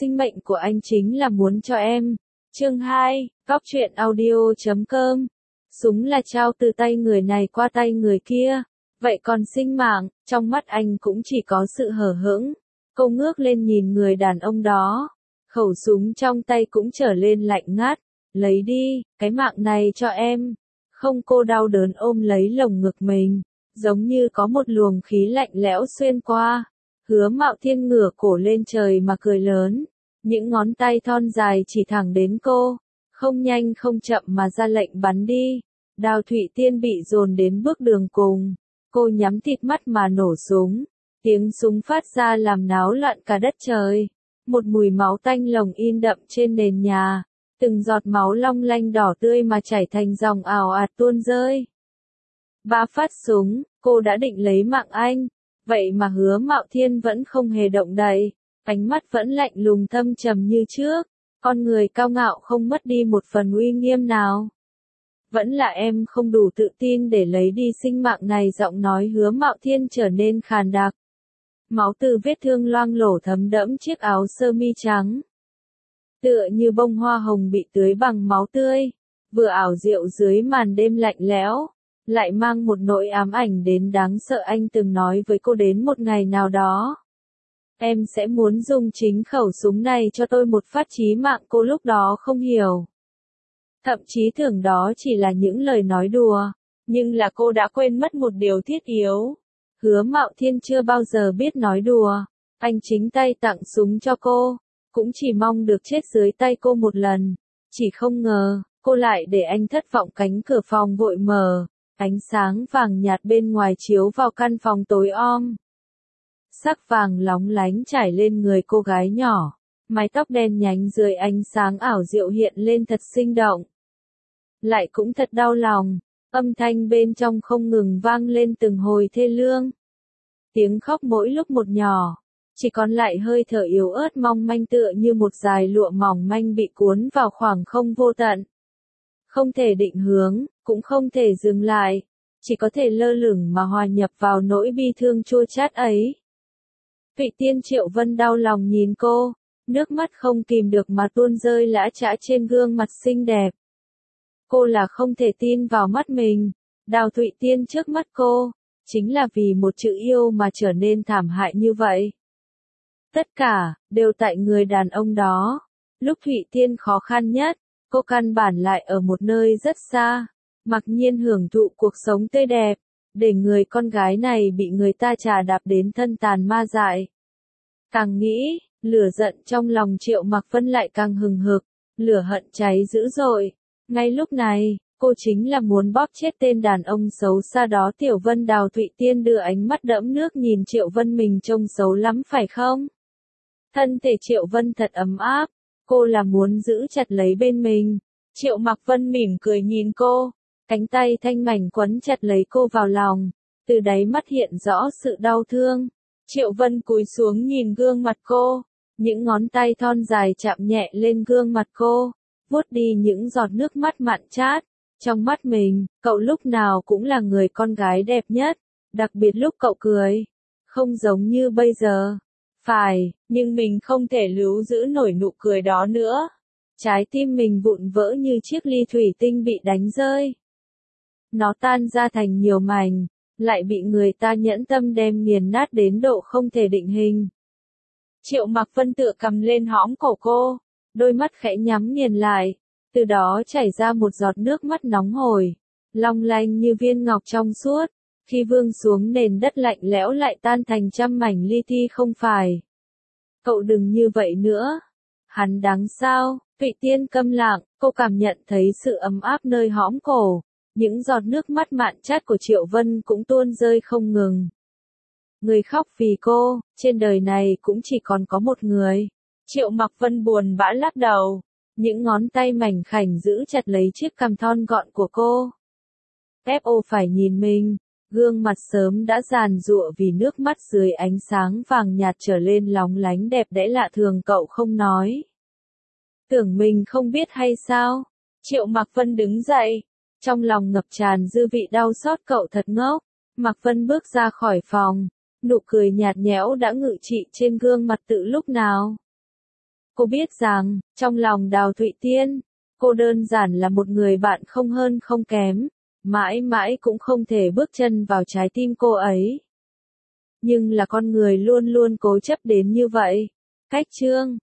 sinh mệnh của anh chính là muốn cho em. Chương 2, Góc truyện audio.com. Súng là trao từ tay người này qua tay người kia. Vậy còn sinh mạng, trong mắt anh cũng chỉ có sự hờ hững. Cô ngước lên nhìn người đàn ông đó. Khẩu súng trong tay cũng trở lên lạnh ngắt. Lấy đi, cái mạng này cho em. Không, cô đau đớn ôm lấy lồng ngực mình. Giống như có một luồng khí lạnh lẽo xuyên qua. Hứa Mạo Thiên ngửa cổ lên trời mà cười lớn. Những ngón tay thon dài chỉ thẳng đến cô. Không nhanh không chậm mà ra lệnh bắn đi. Đào Thụy Tiên bị dồn đến bước đường cùng. Cô nhắm thịt mắt mà nổ súng. Tiếng súng phát ra làm náo loạn cả đất trời. Một mùi máu tanh nồng in đậm trên nền nhà. Từng giọt máu long lanh đỏ tươi mà chảy thành dòng ào ạt tuôn rơi. 3 phát súng, cô đã định lấy mạng anh. Vậy mà Hứa Mạo Thiên vẫn không hề động đậy. Ánh mắt vẫn lạnh lùng thâm trầm như trước. Con người cao ngạo không mất đi một phần uy nghiêm nào. Vẫn là em không đủ tự tin để lấy đi sinh mạng này. Giọng nói Hứa Mạo Thiên trở nên khàn đặc. Máu từ vết thương loang lổ thấm đẫm chiếc áo sơ mi trắng. Tựa như bông hoa hồng bị tưới bằng máu tươi. Vừa ảo diệu dưới màn đêm lạnh lẽo. Lại mang một nỗi ám ảnh đến đáng sợ. Anh từng nói với cô đến một ngày nào đó. Em sẽ muốn dùng chính khẩu súng này cho tôi một phát chí mạng. Cô lúc đó không hiểu. Thậm chí tưởng đó chỉ là những lời nói đùa. Nhưng là cô đã quên mất một điều thiết yếu. Hứa Mạo Thiên chưa bao giờ biết nói đùa. Anh chính tay tặng súng cho cô. Cũng chỉ mong được chết dưới tay cô một lần. Chỉ không ngờ, cô lại để anh thất vọng. Cánh cửa phòng vội mở. Ánh sáng vàng nhạt bên ngoài chiếu vào căn phòng tối om. Sắc vàng lóng lánh trải lên người cô gái nhỏ. Mái tóc đen nhánh dưới ánh sáng ảo diệu hiện lên thật sinh động. Lại cũng thật đau lòng. Âm thanh bên trong không ngừng vang lên từng hồi thê lương. Tiếng khóc mỗi lúc một nhỏ. Chỉ còn lại hơi thở yếu ớt mong manh tựa như một dải lụa mỏng manh bị cuốn vào khoảng không vô tận. Không thể định hướng, cũng không thể dừng lại. Chỉ có thể lơ lửng mà hòa nhập vào nỗi bi thương chua chát ấy. Thụy Tiên Triệu Vân đau lòng nhìn cô. Nước mắt không kìm được mà tuôn rơi lã chã trên gương mặt xinh đẹp. Cô là không thể tin vào mắt mình. Đào Thụy Tiên trước mắt cô. Chính là vì một chữ yêu mà trở nên thảm hại như vậy. Tất cả, đều tại người đàn ông đó. Lúc Thụy Tiên khó khăn nhất, cô căn bản lại ở một nơi rất xa. Mặc nhiên hưởng thụ cuộc sống tươi đẹp. Để người con gái này bị người ta trà đạp đến thân tàn ma dại. Càng nghĩ, lửa giận trong lòng Triệu Mặc Vân lại càng hừng hực. Lửa hận cháy dữ dội. Ngay lúc này, cô chính là muốn bóp chết tên đàn ông xấu xa đó. Tiểu Vân. Đào Thụy Tiên đưa ánh mắt đẫm nước nhìn Triệu Vân. Mình trông xấu lắm phải không? Thân thể Triệu Vân thật ấm áp. Cô là muốn giữ chặt lấy bên mình. Triệu Mặc Vân mỉm cười nhìn cô. Cánh tay thanh mảnh quấn chặt lấy cô vào lòng. Từ đáy mắt hiện rõ sự đau thương. Triệu Vân cúi xuống nhìn gương mặt cô. Những ngón tay thon dài chạm nhẹ lên gương mặt cô. Vuốt đi những giọt nước mắt mặn chát. Trong mắt mình, cậu lúc nào cũng là người con gái đẹp nhất. Đặc biệt lúc cậu cười. Không giống như bây giờ. Phải, nhưng mình không thể lưu giữ nổi nụ cười đó nữa. Trái tim mình vụn vỡ như chiếc ly thủy tinh bị đánh rơi. Nó tan ra thành nhiều mảnh, lại bị người ta nhẫn tâm đem nghiền nát đến độ không thể định hình. Triệu Mặc Vân tựa cầm lên hõm cổ cô, đôi mắt khẽ nhắm nghiền lại, từ đó chảy ra một giọt nước mắt nóng hổi, long lanh như viên ngọc trong suốt, khi vương xuống nền đất lạnh lẽo lại tan thành trăm mảnh li ti. Không phải. Cậu đừng như vậy nữa. Hắn đáng sao? Thụy Tiên câm lặng, cô cảm nhận thấy sự ấm áp nơi hõm cổ. Những giọt nước mắt mặn chát của Triệu Vân cũng tuôn rơi không ngừng. Người khóc vì cô, trên đời này cũng chỉ còn có một người. Triệu Mặc Vân buồn bã lắc đầu. Những ngón tay mảnh khảnh giữ chặt lấy chiếc cằm thon gọn của cô. F.O. phải nhìn mình. Gương mặt sớm đã giàn giụa vì nước mắt dưới ánh sáng vàng nhạt trở lên lóng lánh đẹp đẽ lạ thường. Cậu không nói. Tưởng mình không biết hay sao? Triệu Mặc Vân đứng dậy. Trong lòng ngập tràn dư vị đau xót. Cậu thật ngốc. Mặc Vân bước ra khỏi phòng. Nụ cười nhạt nhẽo đã ngự trị trên gương mặt từ lúc nào. Cô biết rằng, trong lòng Đào Thụy Tiên, cô đơn giản là một người bạn không hơn không kém, mãi mãi cũng không thể bước chân vào trái tim cô ấy. Nhưng là con người luôn luôn cố chấp đến như vậy. Cách chương